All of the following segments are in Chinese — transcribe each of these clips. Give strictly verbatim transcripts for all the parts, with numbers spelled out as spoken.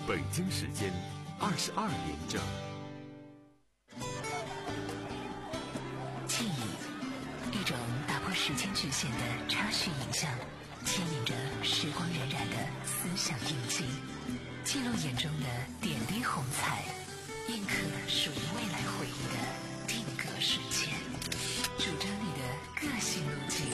北京时间二十二点整。 记忆，一种打破时间局限的插叙影像，牵引着时光荏苒的思想印记，记录眼中的点滴红彩，印刻属于未来回忆的定格瞬间，主张你的个性路径。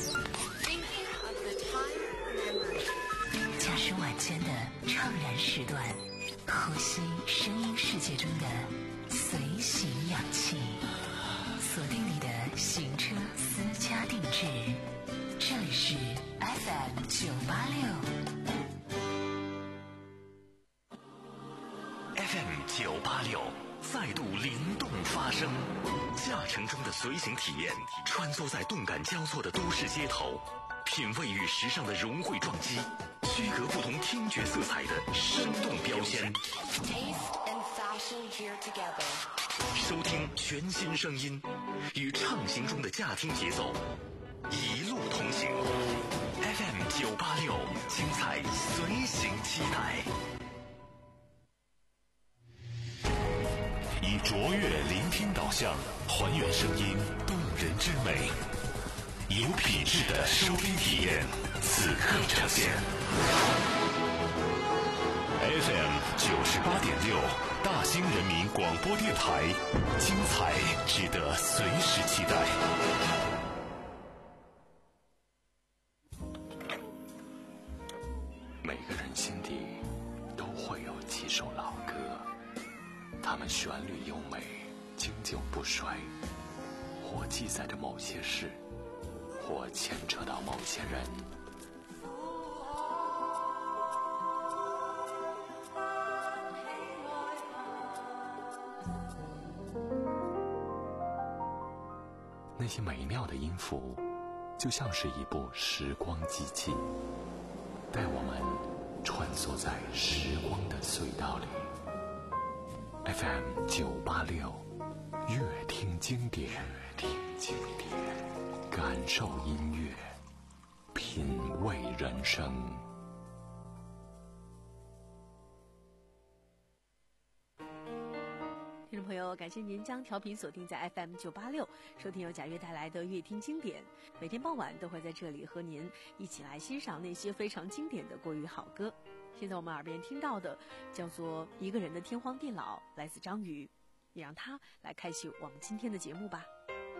驾驶晚间的怅然时段，呼吸声音世界中的随行氧气，锁定你的行车私家定制。这里是 F M 九八六 F M 九八六再度灵动发声，驾乘中的随行体验，穿梭在动感交错的都市街头，品味与时尚的融汇撞击，区隔不同听觉色彩的生动标签。收听全新声音，与畅行中的驾听节奏，一路同行。F M 九八六，精彩随行期待。 以卓越聆听导向，还原声音动人之美，有品质的收听体验，此刻呈现。F M 九十八点六，大兴人民广播电台，精彩值得随时期待。 每个人心底都会有几首老歌，它们旋律优美，经久不衰，或记载着某些事，或牵扯到某些人。那些美妙的音符，就像是一部时光机器，带我们穿梭在时光的隧道里。F M 九八六，乐听经典，乐听经典，感受音乐，品味人生。 听众朋友，感谢您将调频锁定在 F M 九八六，收听由贾悦带来的乐听经典。每天傍晚都会在这里和您一起来欣赏那些非常经典的国语好歌。现在我们耳边听到的叫做《一个人的天荒地老》，来自张宇，也让他来开启我们今天的节目吧。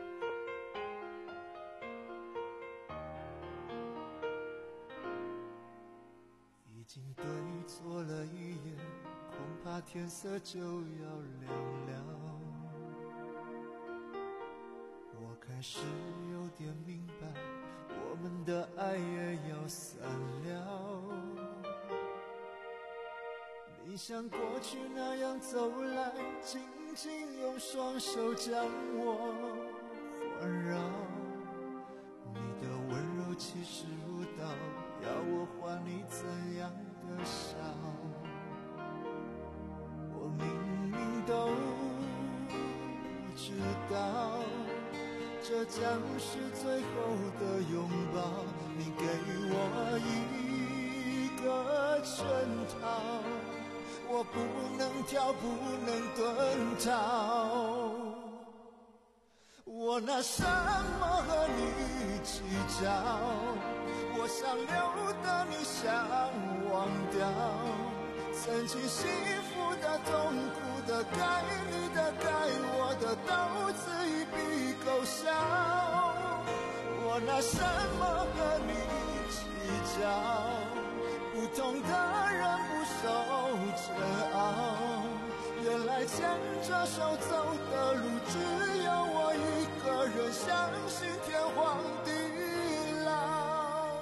已经对坐了一夜，恐怕天色就要亮了。我开始有点明白，我们的爱也要散了。你像过去那样走来，紧紧用双手将我环绕。你的温柔气势如刀，要我还你怎样的笑？我明明都知道，这将是最后的拥抱。你给我一个圈套，我不能跳，不能遁逃。我拿什么和你计较？我想留的你想忘掉，曾经幸福的痛苦的该你的该我的都自一笔勾销。我拿什么和你计较？不同的人不受煎熬，原来牵着手走的路，只有我一个人相信天荒地老。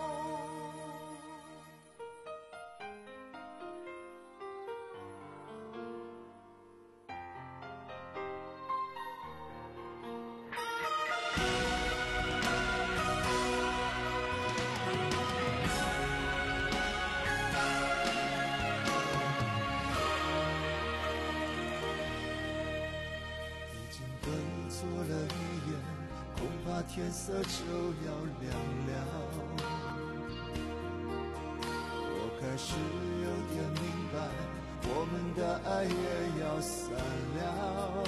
天色就要亮了，我开始有点明白，我们再也要散了。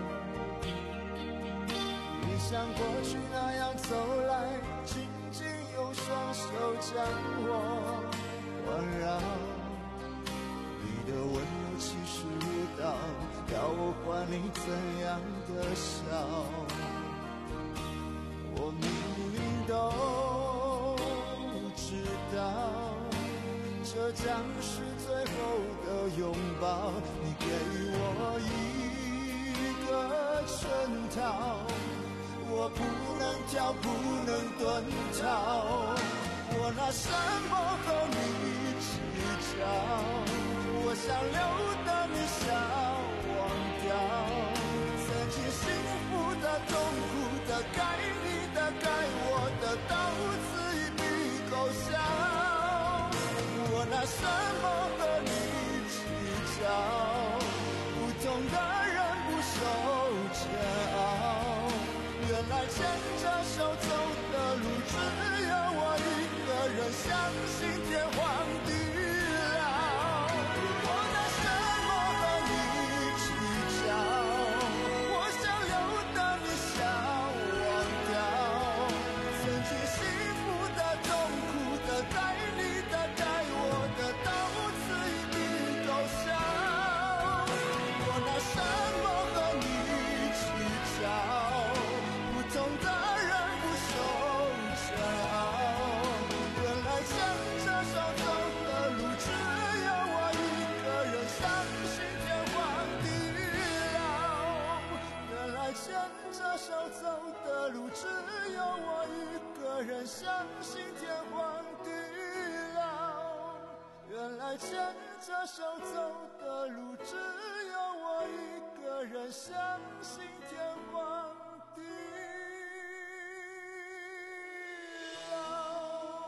你像过去那样走来，紧紧用双手将我环绕。你的温柔其实无道，要我还你怎样的笑？我明明都知道，这将是最后的拥抱。你给我一个圈套，我不能跳，不能遁逃。我拿什么和你计较？我想留的你想忘掉，曾经幸福的、痛苦的、该你的、该我的，到此一笔勾销。我拿什么和你计较？不同的人不受煎熬。原来牵着手走的路，只有我一个人，相信天荒地老。我拿什么和你计较？我想留的你想忘掉，曾经幸福的、痛苦的、该你的、该我的，到此一笔勾销。我拿什么和你计较？不同的人不受煎熬。原来牵着手走的路，只有我一个人，相信天荒地老。原来牵着手走的路，只有我一个人，相信天荒地老。原来牵着手走的路，只有我一个人，相信天荒地老。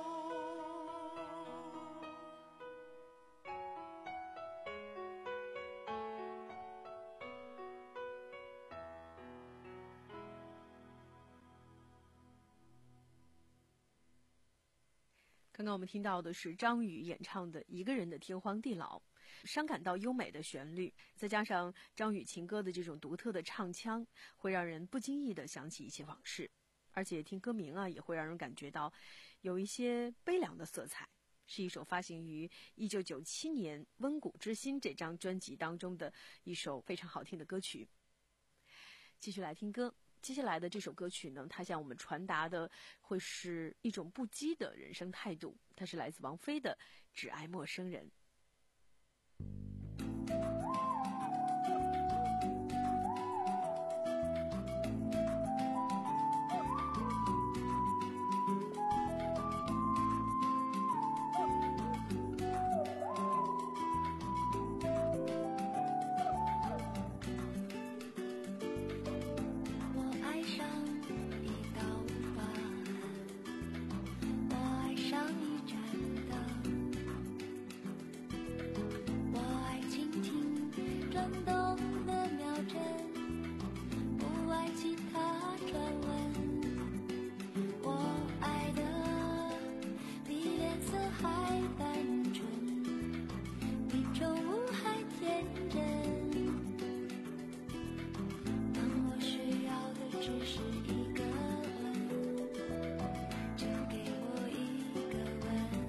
刚刚我们听到的是张宇演唱的《一个人的天荒地老》，伤感到优美的旋律，再加上张宇情歌的这种独特的唱腔，会让人不经意地想起一些往事，而且听歌名啊，也会让人感觉到有一些悲凉的色彩，是一首发行于一九九七年《温谷之心》这张专辑当中的一首非常好听的歌曲。继续来听歌。接下来的这首歌曲呢，它向我们传达的会是一种不羁的人生态度，它是来自王菲的《只爱陌生人》。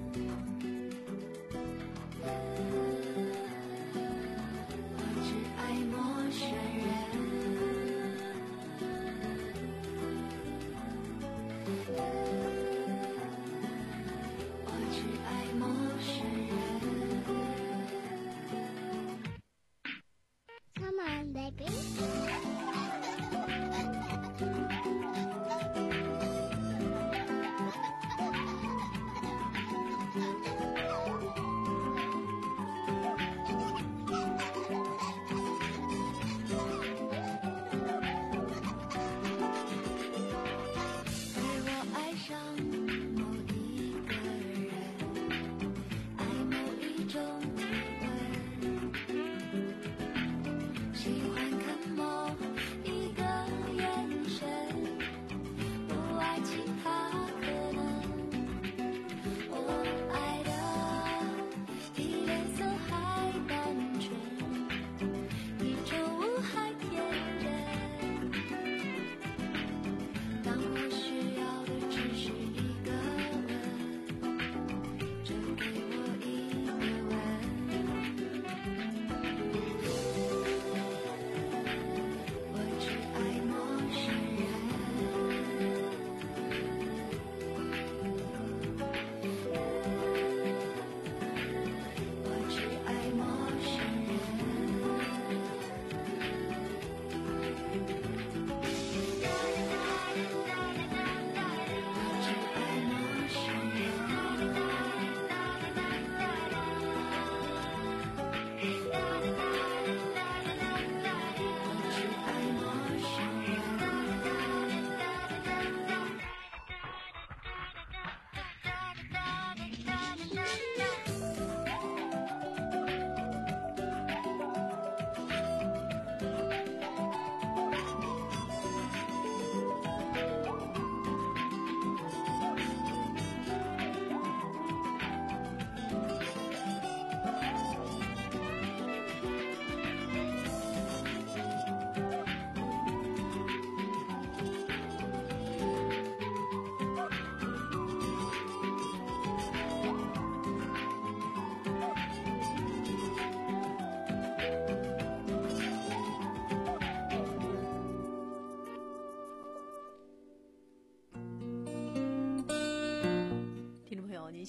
只爱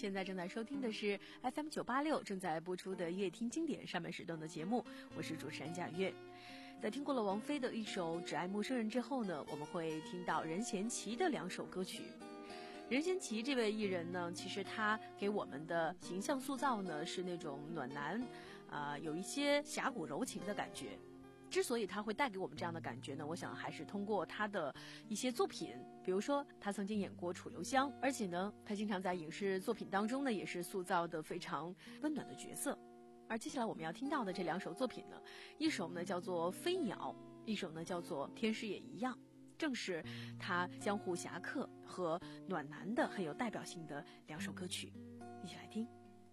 现在正在收听的是 F M 九八六正在播出的乐听经典上半时段的节目，我是主持人贾月。在听过了王菲的一首《只爱陌生人》之后呢，我们会听到任贤齐的两首歌曲。任贤齐这位艺人呢，其实他给我们的形象塑造呢是那种暖男，啊、呃，有一些侠骨柔情的感觉。之所以他会带给我们这样的感觉呢，我想还是通过他的一些作品，比如说他曾经演过《楚留香》，而且呢，他经常在影视作品当中呢，也是塑造的非常温暖的角色。而接下来我们要听到的这两首作品呢，一首呢叫做《飞鸟》，一首呢叫做《天使也一样》，正是他江湖侠客和暖男的很有代表性的两首歌曲，一起来听。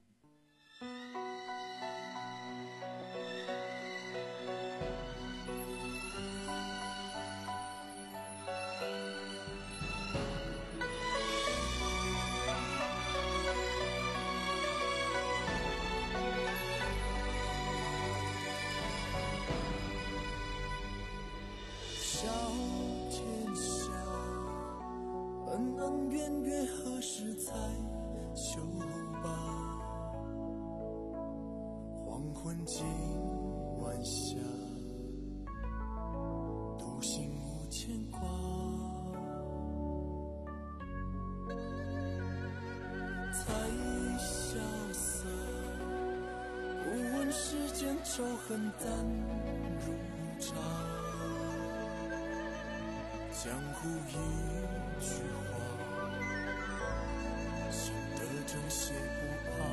小天下，恩恩怨怨何时才休罢？黄昏今晚霞，独行无牵挂。才潇洒，不问世间仇恨淡如茶。江湖一句话，心得正谁不怕？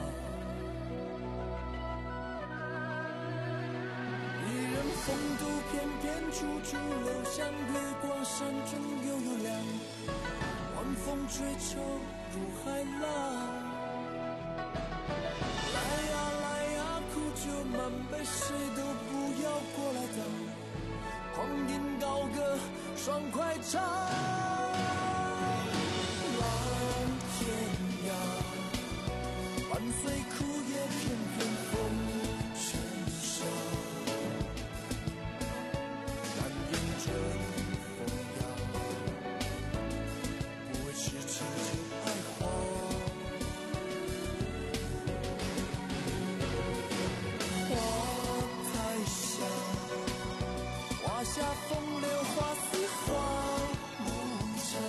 一人风度翩翩，处处留香，月光山中悠悠亮，晚风吹愁如海浪。来呀来呀，苦酒满杯，谁都不要过来挡，狂饮高歌爽快唱，蓝天涯，伴随枯叶片片风尘沙，但愿这风雅，不为痴情就爱花。花太香，花下风流花似花无常，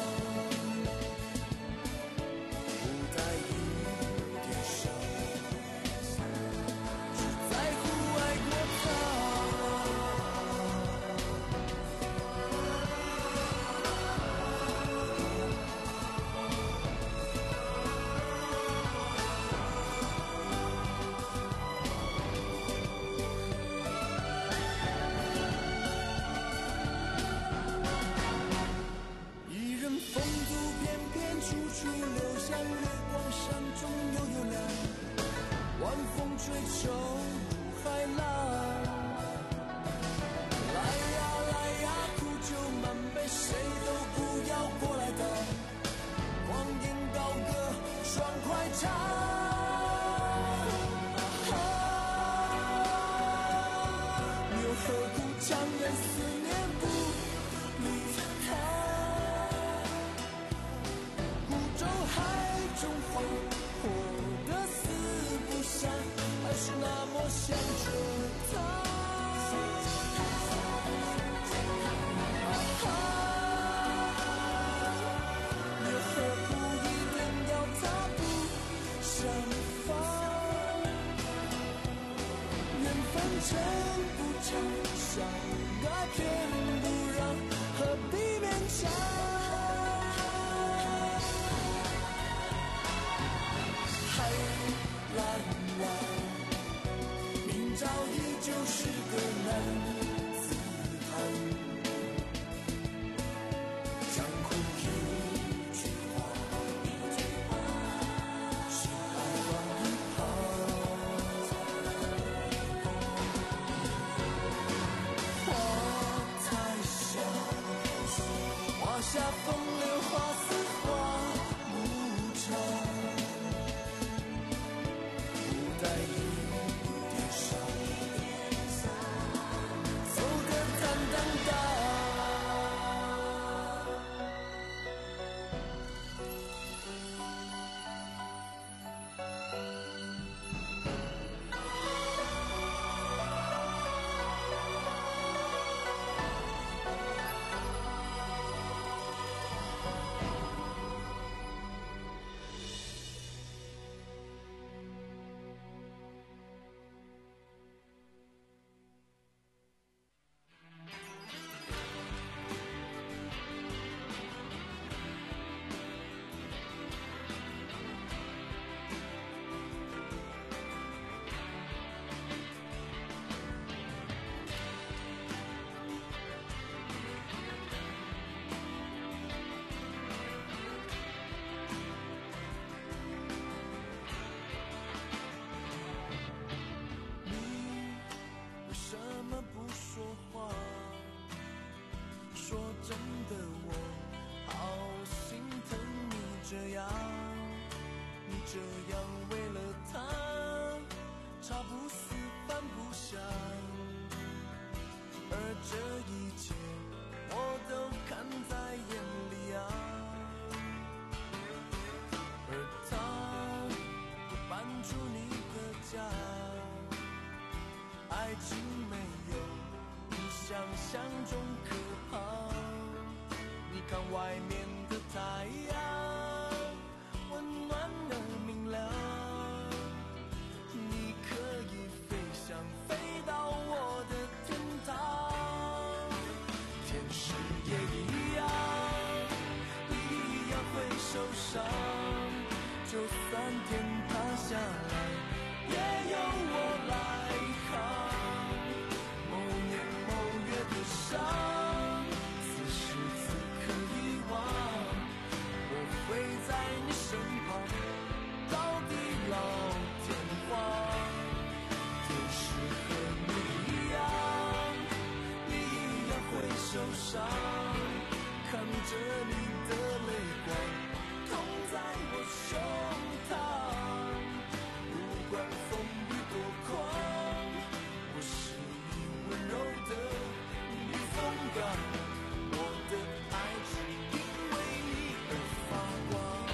不带一点伤，只在乎爱过他。一人风度翩翩，处处留香，月光山中悠悠亮，晚风吹愁如海浪。来呀来呀，苦酒满杯，谁都不要过来挡，狂饮高歌爽快唱。啊，又何苦强忍思念不离他？孤舟海中花，活得死不散，还是那么想着他。又何苦一定要他不相放？缘分真不长，相爱偏不让，何必勉强？海蓝蓝，明朝依旧是个男子汉。江湖一句话，心爱放一旁。花太香，花下风流花似花无常。不带一点伤，走得坦荡荡。 说真的，我好心疼你这样，你这样为了他茶不思饭不想，而这一切我都看在眼里啊。而他又搬出你的家，爱情没有你想象中可怕。你看外面的太阳温暖而明亮，你可以飞翔飞到我的天堂。天使也一样，你一样会受伤，就算天塌下来也由我来扛。某年某月的伤，此时此刻遗忘，我会在你身旁到地老天荒。天使和你一样，你一样会受伤，看着你的泪光痛在我胸膛。不管风雨多狂，我是你温柔的避风港，我的爱只因为你而发光。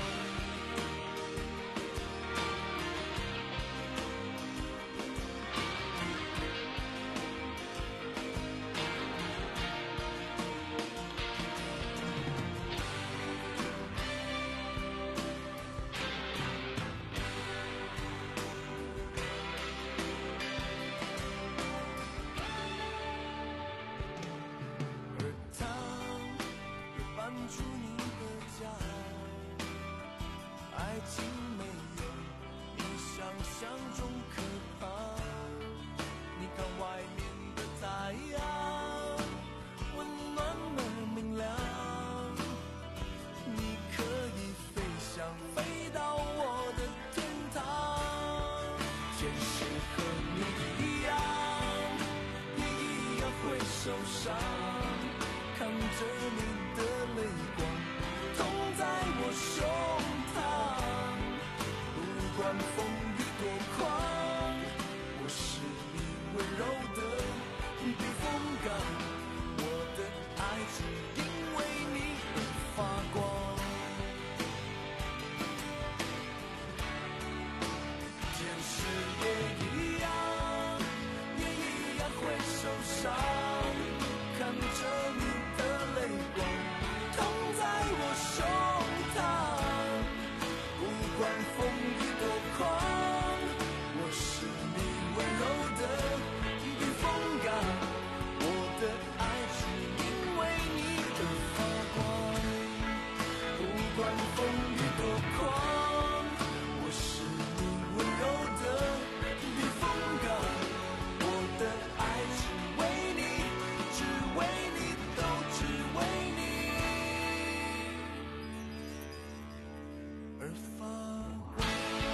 而他又搬出你的家，爱情没有你想象中可怕。你看外面的太阳温暖而明亮，你可以飞翔飞到我的天堂。天使和你一样，也一样会受伤，看着你的泪光痛在我胸膛。不管风雨多狂，我是你温柔的避风港，我的爱只因为你而发光。天使也一样，也一样会受伤，看着你的泪光痛在我胸膛。不管风雨多狂，我是你温柔的避风港，我的爱只因为你而发光。不管风雨多狂，我是你温柔的避风港，我的爱只为你，只为你，都只为你而发光。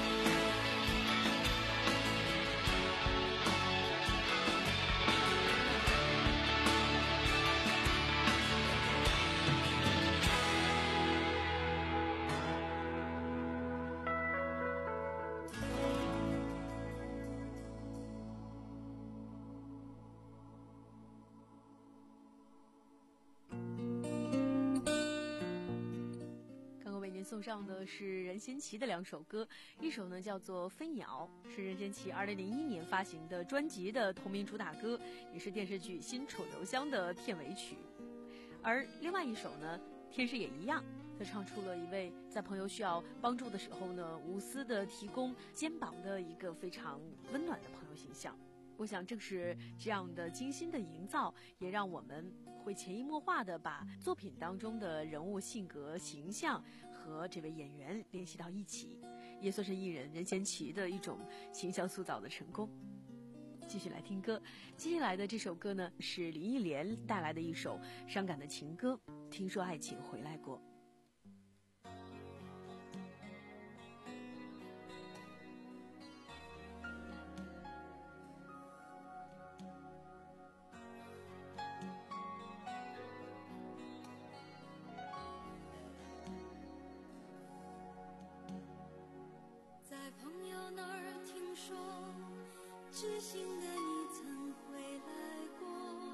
刚刚为您送上的是任贤齐的两首歌，一首呢叫做《飞鸟》，是任贤齐二零零一年发行的专辑的同名主打歌，也是电视剧《新楚留香》的片尾曲。而另外一首呢，天使也一样，他唱出了一位在朋友需要帮助的时候呢，无私的提供肩膀的一个非常温暖的朋友形象。我想正是这样的精心的营造，也让我们会潜移默化的把作品当中的人物性格形象和这位演员联系到一起，也算是艺人任贤齐的一种形象塑造的成功。继续来听歌，接下来的这首歌呢是林忆莲带来的一首伤感的情歌，听说爱情回来过。 知心的你曾回来过，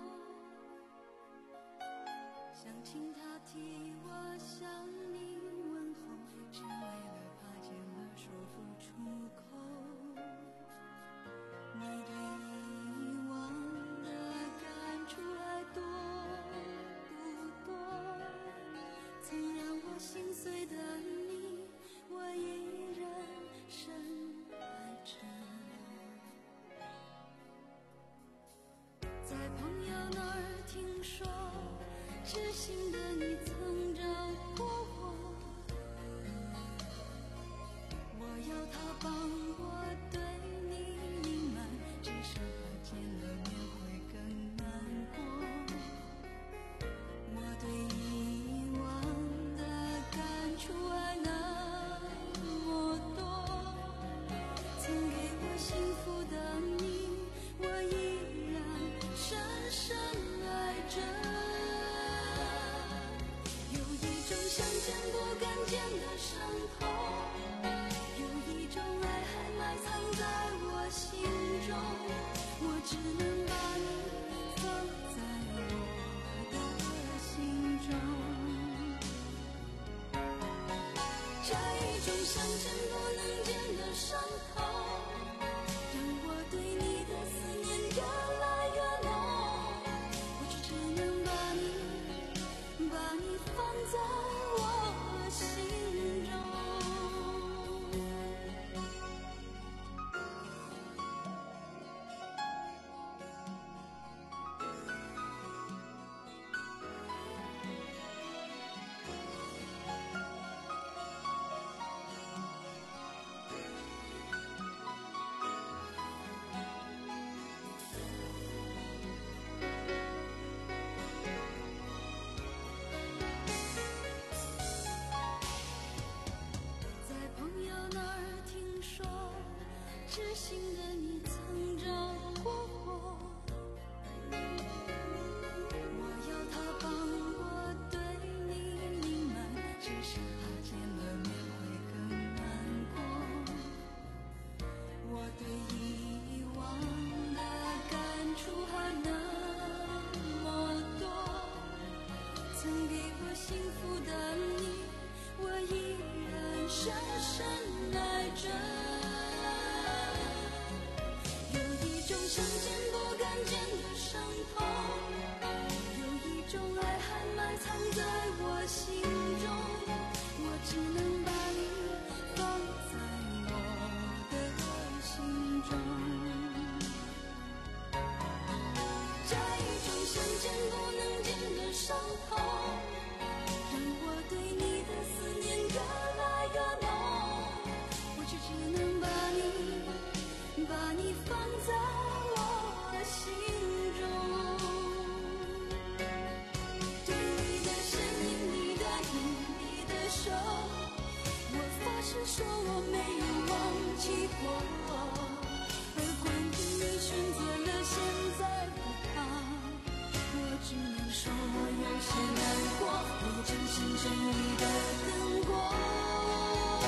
想请他替我向你问候，只为了怕见了说不出口。你对遗忘的感触还多不多？曾让我心碎的你，我依然深爱着。在朋友那儿听说，知心的你曾找过我，我要他帮我对你隐瞒，至少怕见了面会更难过。我对遗忘的感触还那么多，曾给我幸福的你，我依然深深爱着。有一种想见不敢见的伤痛，有一种爱还埋藏在我心中，我只能把你放在我的心中。这一种想见不能见的伤痛，让我对你的思念越来越浓，我只只能把你把你放在我心中。在朋友那儿听说，知心的你曾找过我，我要他帮我对你隐瞒，只是怕见了面会更难过。我对遗忘的感触还那么多，曾给我幸福的你，我依然深深爱着。有一种想见不敢见的伤痛，有一种爱还埋藏在我心中，我只能把你放在我的心中。这一种想见不能见的伤痛，让我对你的思念越来越浓，我只只能把你把你放在我心中。对你的身影，你的影，你的手，我发誓说我没有忘记过。而关于你选择了现在的他，我只能说我有些难过，我真心真意的等过。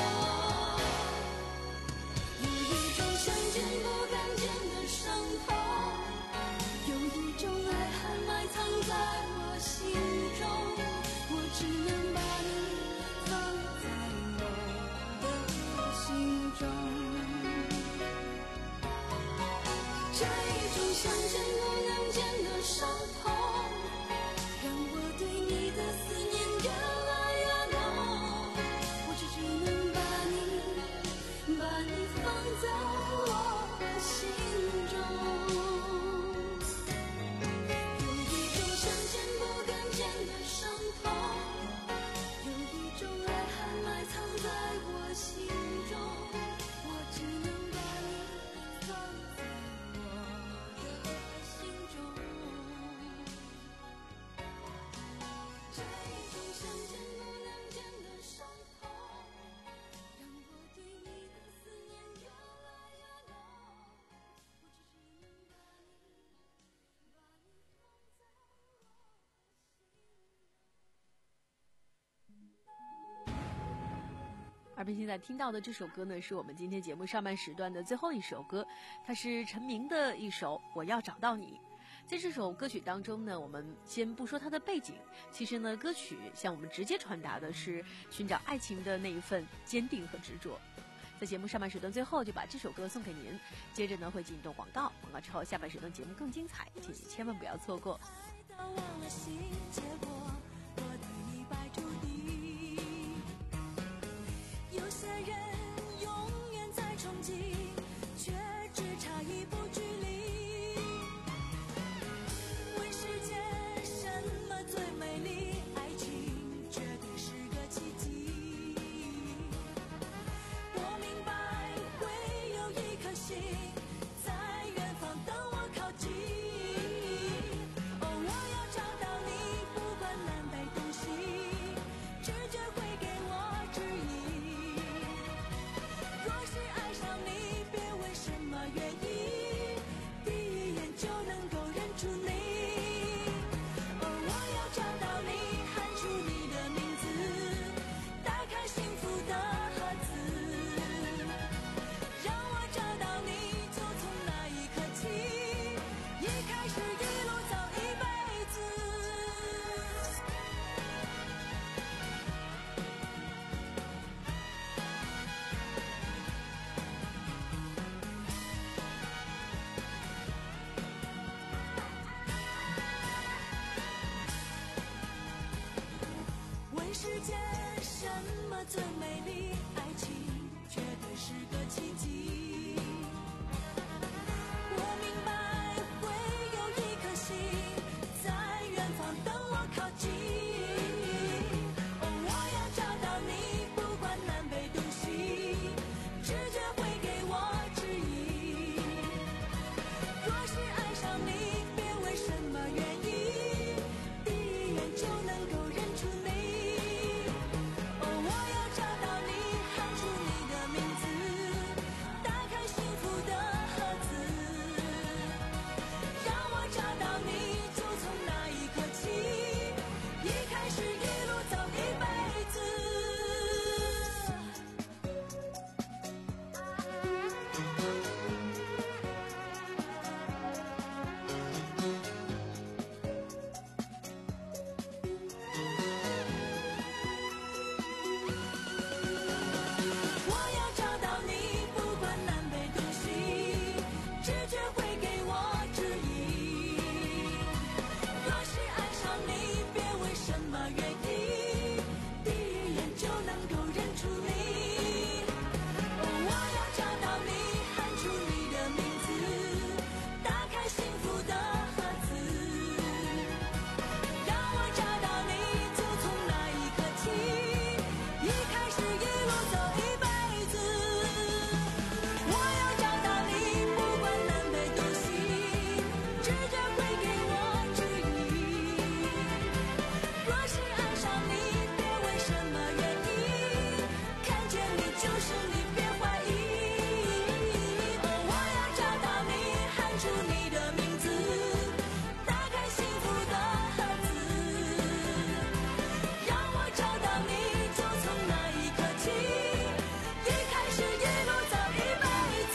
而并现在听到的这首歌呢，是我们今天节目上半时段的最后一首歌，它是陈明的一首《我要找到你》。在这首歌曲当中呢，我们先不说它的背景，其实呢，歌曲向我们直接传达的是寻找爱情的那一份坚定和执着。在节目上半时段最后就把这首歌送给您，接着呢会进一段广告，广告之后下半时段节目更精彩，请你千万不要错过。 有些人永远在憧憬，却只差一步距离。问世间什么最美丽？爱情绝对是个奇迹。我明白会有一颗心在远方等我靠近。哦，我要找到你，不管南北东西，直觉会给我指引。若是爱上你，别问什么原因，第一眼就能够认出你。哦，我要找到你，喊出你的名字，打开幸福的盒子，让我找到你，就从那一刻起，一开始一路走一辈子。问世间什么最美丽？爱情绝对是个奇迹。我明白会有一颗心在远方等我靠近。哦，我要找到你，不管南北东西，直觉会给我指引。若是爱上你，别问什么原因，第一眼就能够认出你。哦，我要找到你，喊出你的名字，打开幸福的盒子，让我找到你，就从那一刻起，一开始一路走一辈子。我要找到你，不管南北东西，直觉会给我指引。若是爱上你，别问什么原因，第一眼就能够认出你。哦，我要找到你，喊出你的名字，打开幸福的盒子，让我找到你，就从那一刻起，一开始一路走一辈子。我要找到你，不管南北东西，直觉会给我指引。若是爱上你，别问什么原因，看见你就是你，别怀疑。哦，我要找到你，喊出你的名字，打开幸福的盒子，让我找到你，就从那一刻起，一开始一路走一辈子。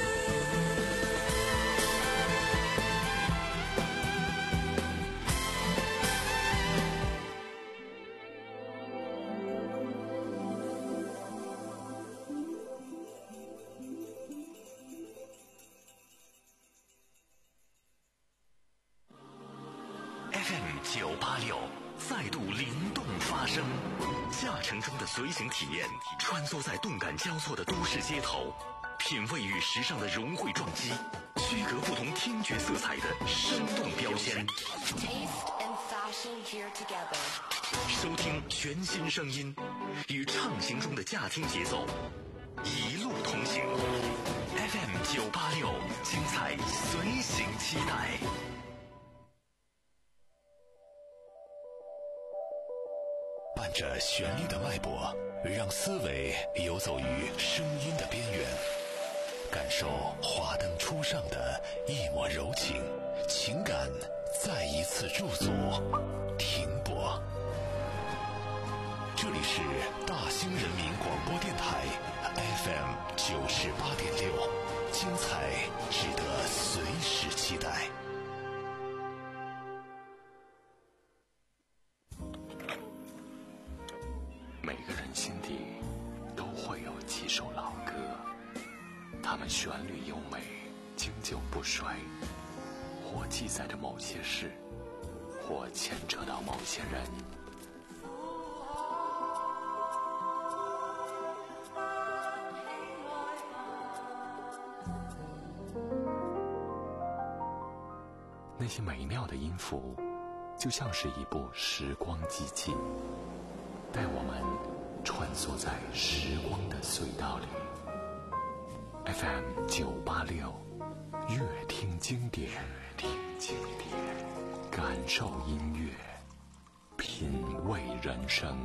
F M 九八六再度灵动发声，驾乘中的随行体验，穿梭在动感交错的都市街头，品味与时尚的融汇撞击，区隔不同听觉色彩的生动标签。收听全新声音，与畅行中的驾听节奏，一路同行。F M 九八六，精彩随行期待。 伴着旋律的脉搏，让思维游走于声音的边缘，感受华灯初上的一抹柔情，情感再一次驻足停泊。这这里是大兴人民广播电台 F M 九十八点六，精彩值得随时期待。 每个人心底都会有几首老歌，它们旋律优美，经久不衰，或记载着某些事，或牵扯到某些人。那些美妙的音符，就像是一部时光机器，带我们穿梭在时光的隧道里。F M 九八六，乐听经典，听经典，感受音乐，品味人生。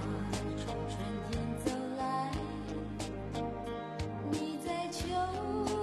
我从春天走来，你在秋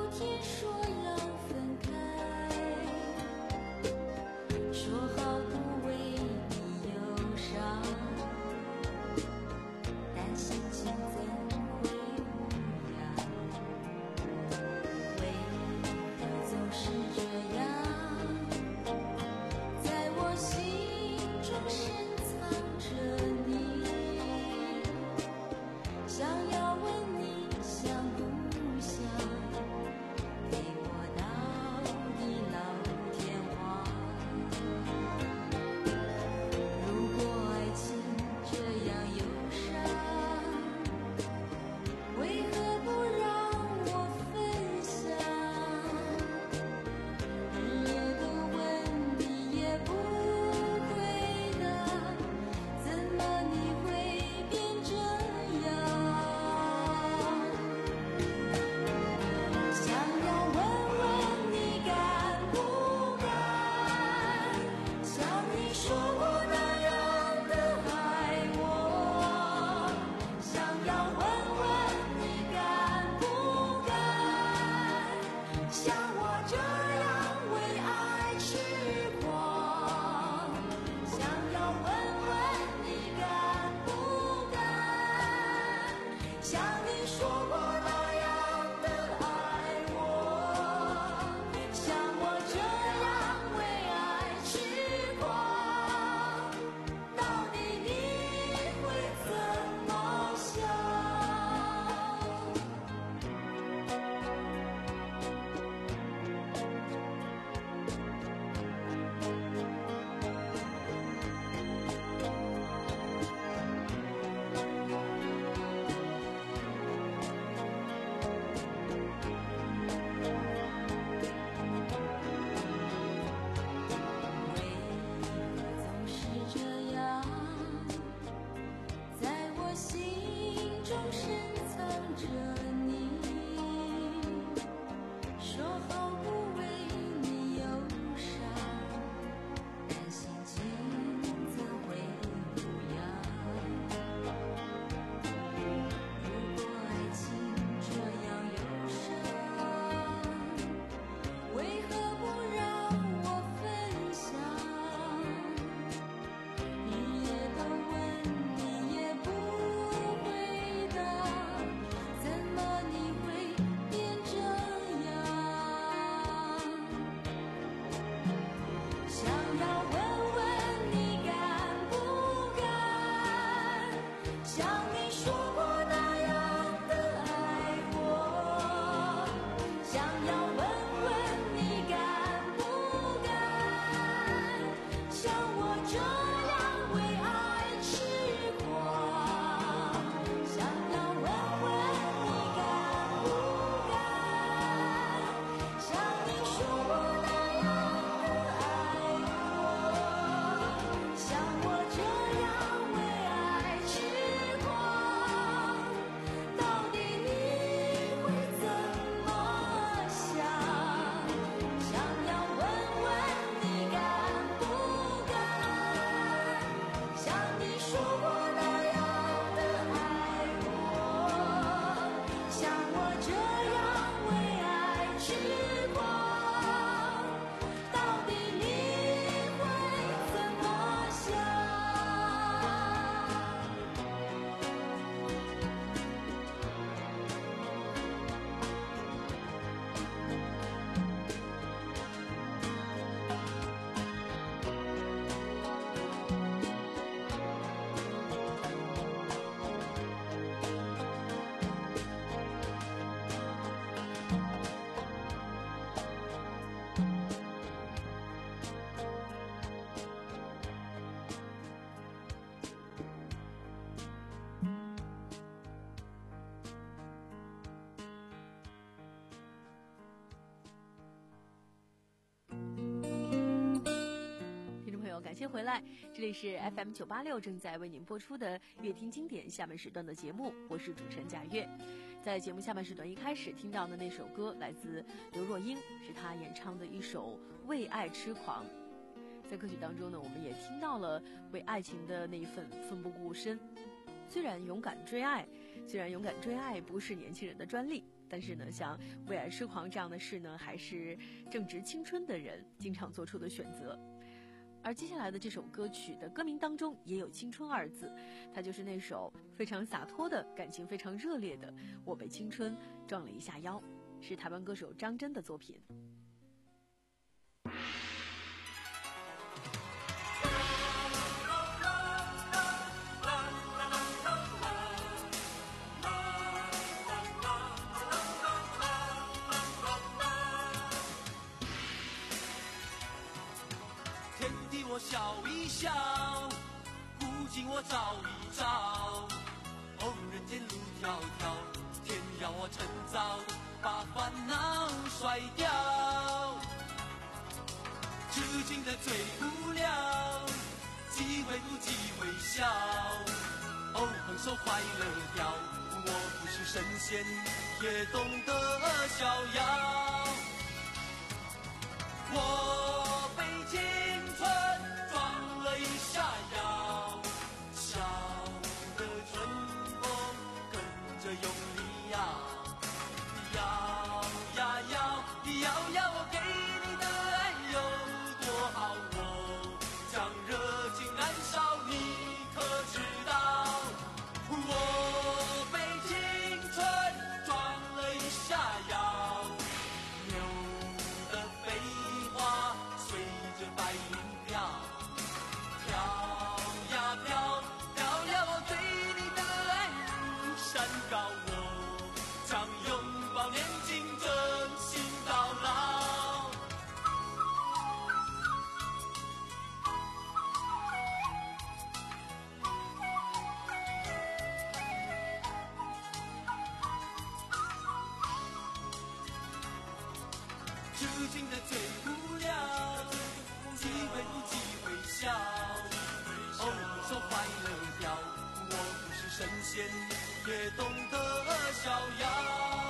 回来，这里是 F M 九八六正在为您播出的乐听经典下半时段的节目，我是主持人贾月。在节目下半时段一开始听到的那首歌来自刘若英，是她演唱的一首《为爱痴狂》。在歌曲当中呢，我们也听到了为爱情的那一份奋不顾身。虽然勇敢追爱，虽然勇敢追爱不是年轻人的专利，但是呢，像为爱痴狂这样的事呢，还是正值青春的人经常做出的选择。而接下来的这首歌曲的歌名当中也有青春二字，它就是那首非常洒脱的感情非常热烈的我被青春撞了一下腰，是台湾歌手张真的作品。 我笑一笑，古今我找一找，哦，人间路迢迢，天要我趁早把烦恼甩掉。痴情的最无聊，机会不及微笑，哦，横手快乐掉。我不是神仙，也懂得逍遥。我被青春撞了一下腰，笑的春风跟着用力摇，摇呀摇，摇呀，我给你的爱有多好，我将热情燃烧，你可知道？我被青春撞了一下腰，牛的飞花随着白云飘，飘呀飘，飘呀，我对你的爱如山高，我将拥抱年轻，真心到老。痴情的最无聊，机会不及微笑，哦，手快乐掉。我不是神仙，也懂得逍遥。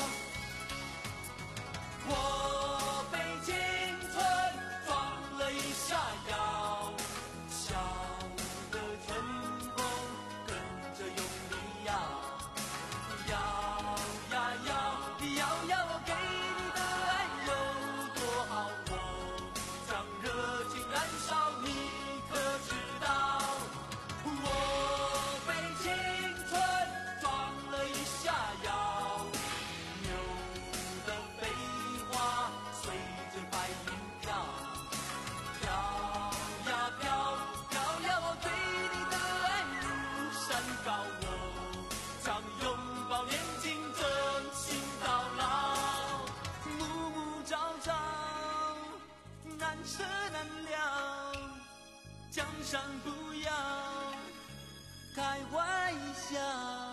我被青春撞了一下腰，笑的春风跟着用力摇，摇呀摇，摇呀，我给你的爱有多好，我将热情燃烧，你可知道？我被青春撞了一下腰，牛的飞花随着白云飘，飘呀飘，飘呀，我对你的爱如山高，我将拥抱年轻，真心到老。暮暮朝朝，难舍难了，江山不要开玩笑。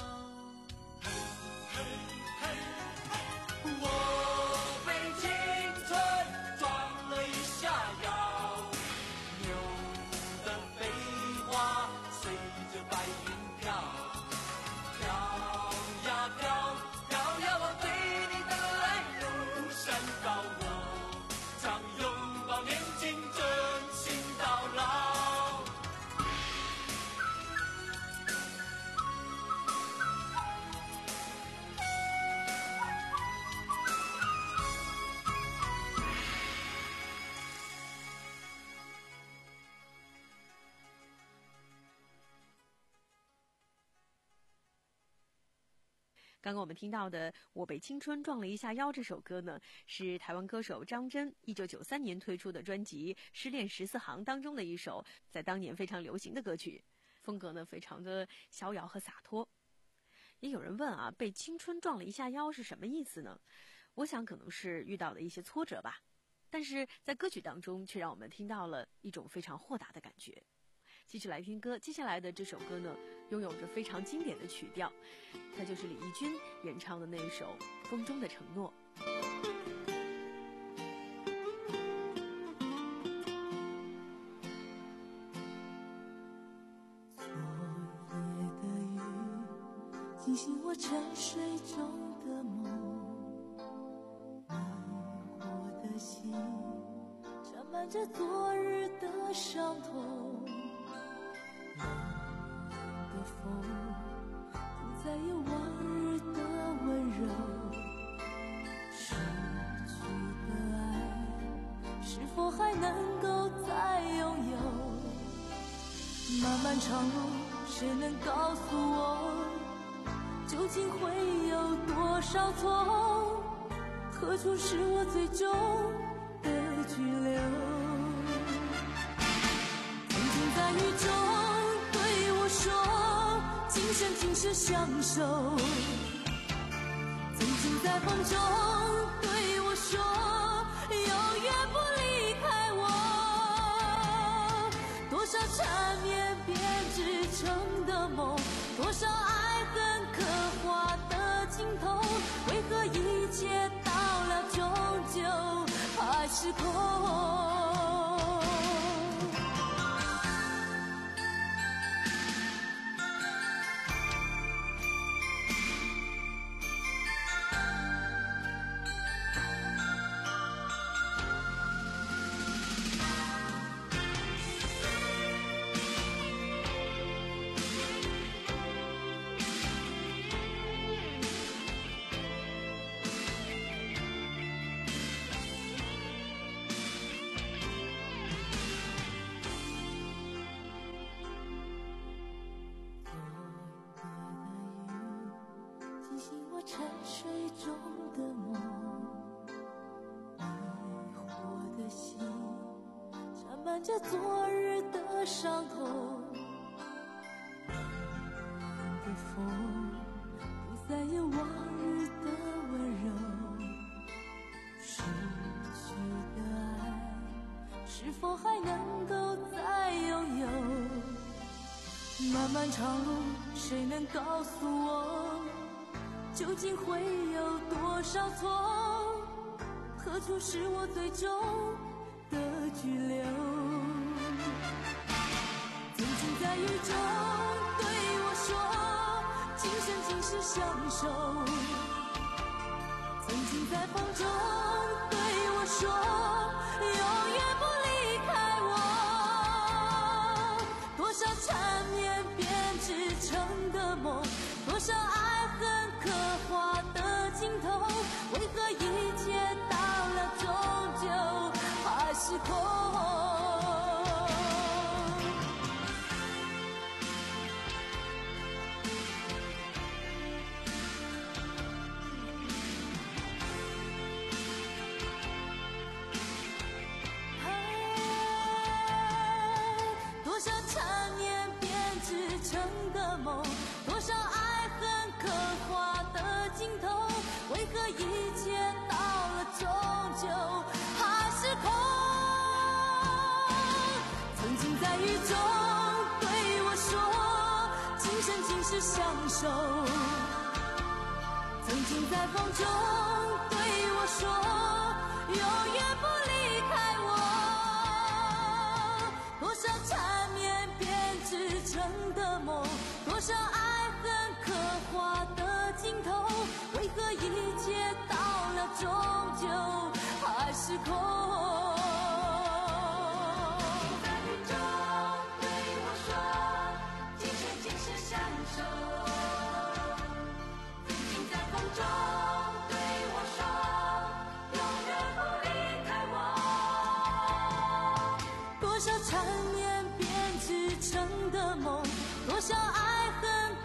我被青春撞了一下腰，牛的飞花随着白云飘，飘呀飘，飘呀，我对你的爱如山高，我将拥抱年轻，真心到老。 刚刚我们听到的《我被青春撞了一下腰》这首歌呢，是台湾歌手张真一九九三年推出的专辑《失恋十四行》当中的一首在当年非常流行的歌曲，风格呢非常的逍遥和洒脱。也有人问啊，被青春撞了一下腰是什么意思呢？我想可能是遇到的一些挫折吧，但是在歌曲当中却让我们听到了一种非常豁达的感觉。继续来听歌，接下来的这首歌呢，拥有着非常经典的曲调，它就是李翊君演唱的那一首《风中的承诺》。 惊醒我沉睡中的梦，迷惑的心沾满着昨日的伤痛，冷冷的风不再有往日的温柔，失去的爱是否还能够再拥有？漫漫长路，谁能告诉我，究竟会有多少错？何处是我最终的居留？曾经在雨中对我说，今生今世相守。曾经在风中对我说，永远不离开我。多少缠绵编织成的梦，多少爱恨刻画的镜头，为何一切到了终究还是空？沉睡中的梦，迷惑的心沾满着昨日的伤痛，冷冷的风不再有往日的温柔，失去的爱是否还能够再拥有？漫漫长路，谁能告诉我，究竟会有多少错？何处是我最终的居留？曾经在雨中对我说，今生今世相守。曾经在风中对我说，永远不离开我。多少缠绵编织成的梦，多少爱恨刻画的镜头，为何一切到了终究还是空？多少缠绵编织成的梦，多少爱恨刻画的镜头，为何一切到了终究还是空？曾经在雨中对我说，今生今世相守。曾经在风中对我说，永远不离开我。多少缠绵编织成的梦，多少爱恨刻画的镜头，为何一切到了终究还是空？在雨中对我说，今生今世相守。曾经在风中对我说，永远不离开我。多少缠绵编织成的梦，多少爱恨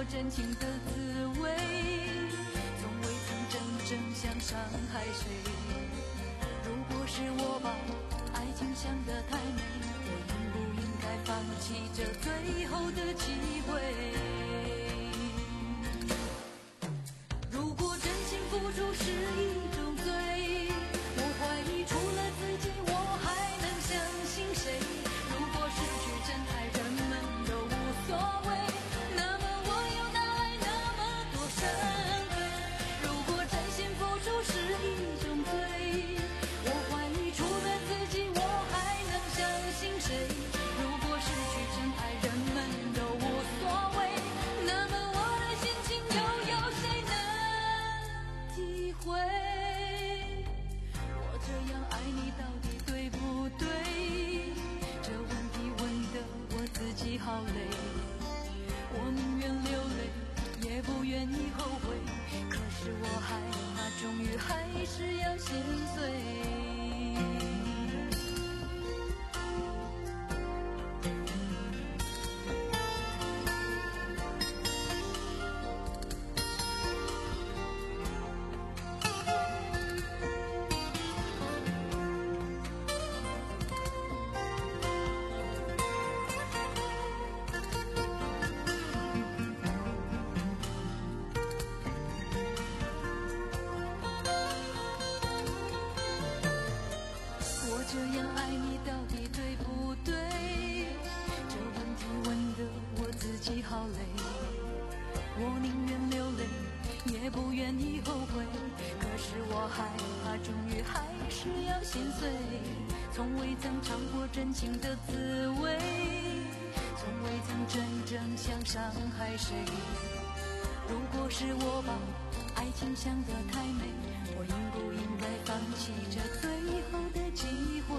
真情的滋味，从未曾真正想伤害谁。如果是我把爱情想得太美，我应不应该放弃这最后的机会？如果真心付出是一种罪，我怀疑除了自己，我还能相信谁？如果失去真爱，人们都无所谓，那么我又哪来那么多伤悲？如果真心付出是一种罪，我怀疑除了自己，我还能相信谁？如果失去真爱，人们都无所谓，那么我的心情又有谁能体会？我这样爱你到底对不对？这问题问得我自己好累，我宁愿流泪，也不愿意后悔。可是我害怕，终于还是要心碎。这样爱你到底对不对？这问题问得我自己好累，我宁愿流泪，也不愿意后悔。可是我害怕，终于还是要心碎。从未曾尝过真情的滋味，从未曾真正想伤害谁。如果是我把爱情想得太美，我应不应该放弃这最后的机会？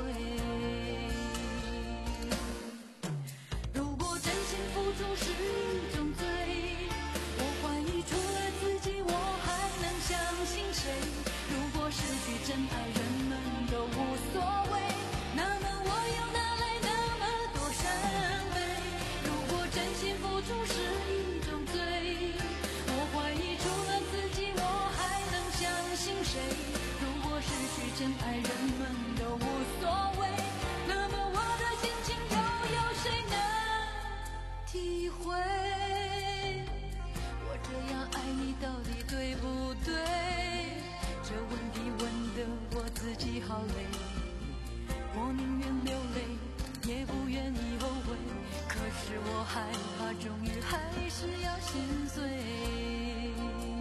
如果真心付出是一种罪，我怀疑除了自己，我还能相信谁？如果失去真爱，人们都无所谓，那么我又哪来那么多伤悲？如果真心付出是一种罪，我怀疑除了自己，我还能相信谁？如果失去真爱，人们都无所谓，那么我的心情又有谁能体会？我这样爱你到底对不对？这问题问得我自己好累，我宁愿流泪，也不愿意后悔。可是我害怕，终于还是要心碎。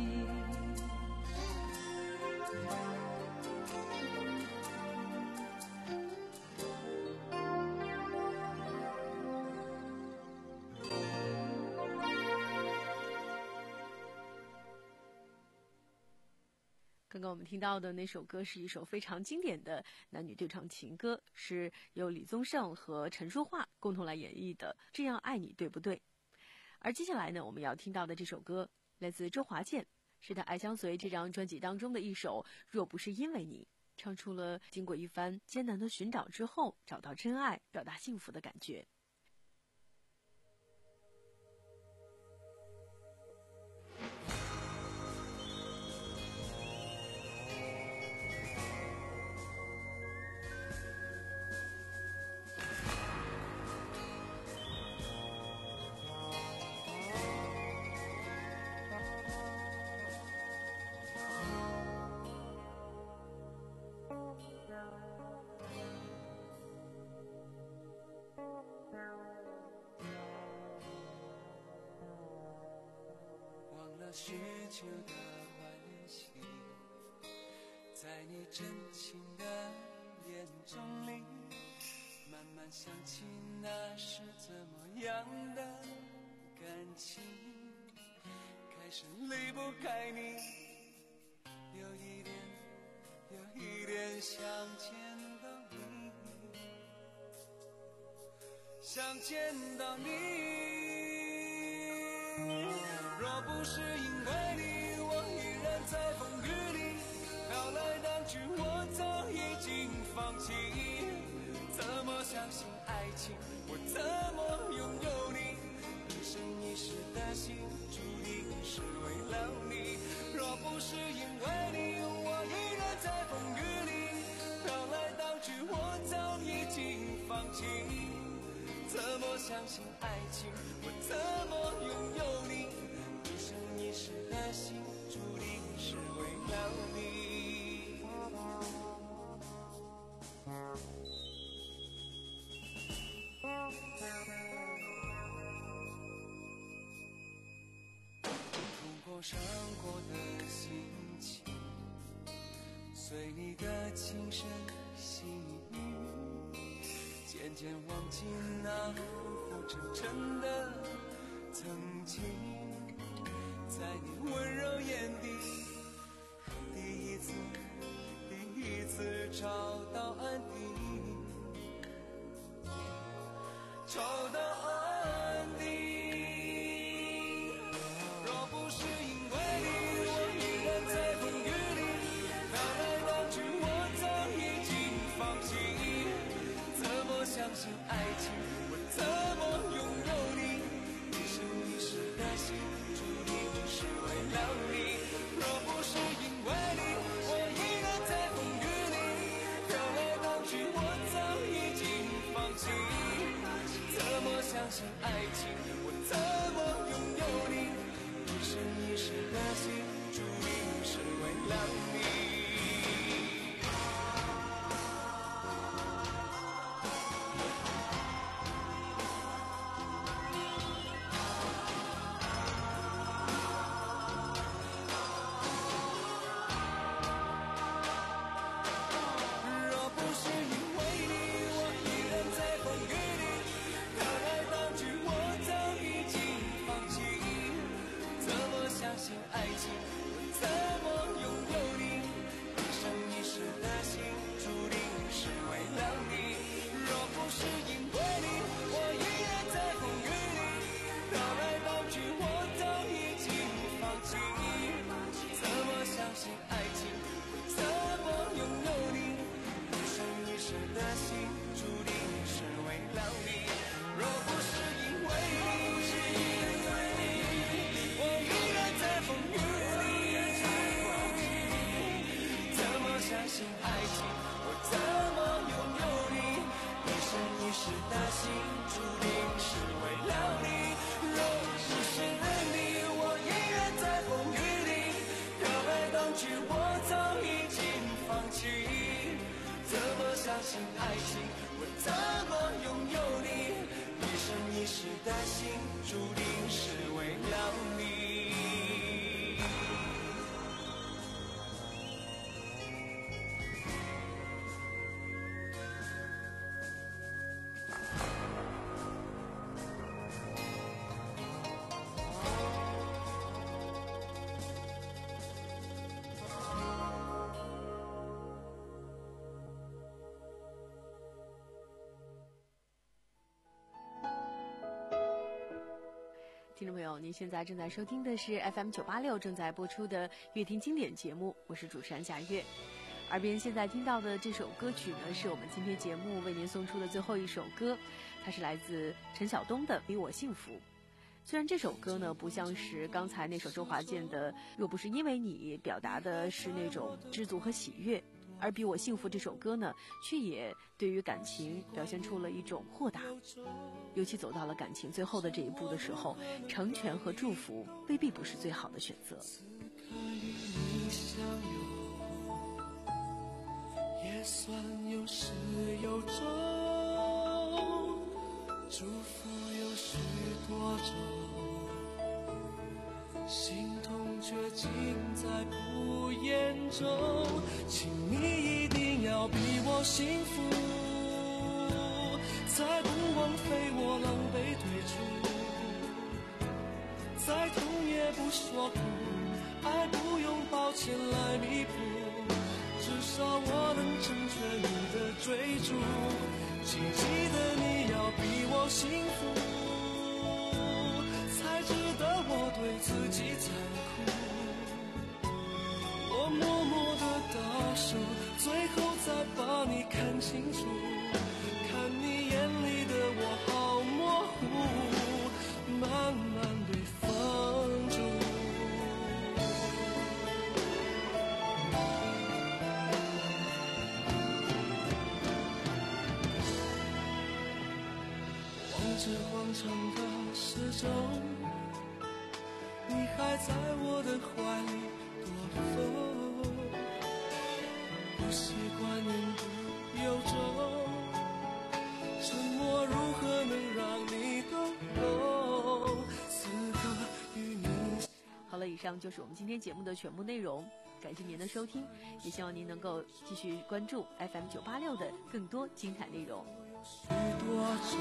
刚刚我们听到的那首歌是一首非常经典的男女对唱情歌，是由李宗盛和陈淑桦共同来演绎的《这样爱你对不对》。而接下来呢，我们要听到的这首歌来自周华健，是他《爱相随》这张专辑当中的一首《若不是因为你》，唱出了经过一番艰难的寻找之后找到真爱，表达幸福的感觉。 许久的惋惜，在你真情的眼中里，慢慢想起那是怎么样的感情，开始离不开你，有一点有一点想见到你，想见到你。若不是因为你，我依然在风雨里飘来荡去，我早已经放弃。怎么相信爱情？我怎么拥有你？一生一世的心，注伤过的心情，随你的轻声细语，渐渐忘记那浮浮沉沉的曾经，在你温柔眼底，第一次第一次找到安定，找到安定。若不是因为你，我依然在风雨里，飘来飘去，我早已经放弃。怎么相信爱情？我怎么拥有你？一生一世的心，注定是为了你。若不是因为你，我依然在风雨里，飘来飘去，我早已经放弃。怎么相信爱情？我怎么拥有你？一生一世的心，注定是为了你。若不是因为你，我依然在风雨里，飘来飘去，我早已经放弃。怎么相信爱情？我怎么拥有你？一生一世的心，注定是为了你。若不是因为你，我依然在风雨里，飘来飘去，我早已经放弃。怎么相信爱情？我怎么拥有你？一生一世的心，注定是为了你。若不是因为你，我依然在风雨里。怎么相信爱情？我怎么拥有你？一生一世的心，注定是为了你。若不是你，我依然在风雨里，飘来飘去，我早已经放弃。怎么相信爱情？我怎么拥有你？一生一世的心，注定是为了你。 听众朋友，您现在正在收听的是 F M 九八六正在播出的乐听经典节目，我是主持人夏月。耳边现在听到的这首歌曲呢，是我们今天节目为您送出的最后一首歌，它是来自陈晓东的《比我幸福》。虽然这首歌呢不像是刚才那首周华健的《若不是因为你》表达的是那种知足和喜悦，而《比我幸福》这首歌呢，却也对于感情表现出了一种豁达。尤其走到了感情最后的这一步的时候，成全和祝福未必不是最好的选择。 你相拥，也算有始有终，祝福有许多种，心痛却尽在不言中。请你一定要比我幸福，才不枉费我狼狈退出，再痛也不说苦，爱不用抱歉来弥补，至少我能成全你的追逐。请记得你要比我幸福，才值得我对自己残酷。我默默的倒数，最后再把你看清楚，看你眼里的我好模糊，慢慢被放逐。望着广场的时钟，你还在我的怀里躲风，不习惯言不由衷，沉默如何能让你懂？此刻与你好了，以以上就是我们今天节目的全部内容，感谢您的收听，也希望您能够继续关注 F M 九八六的更多精彩内容。 许多种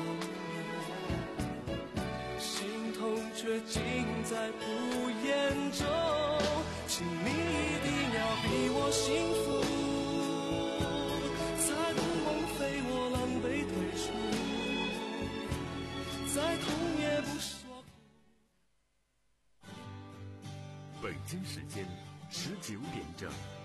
心痛却尽在不言中，请你一定要比我幸福，才不枉费我狼狈退出，再痛也不说。 北京时间十九点整。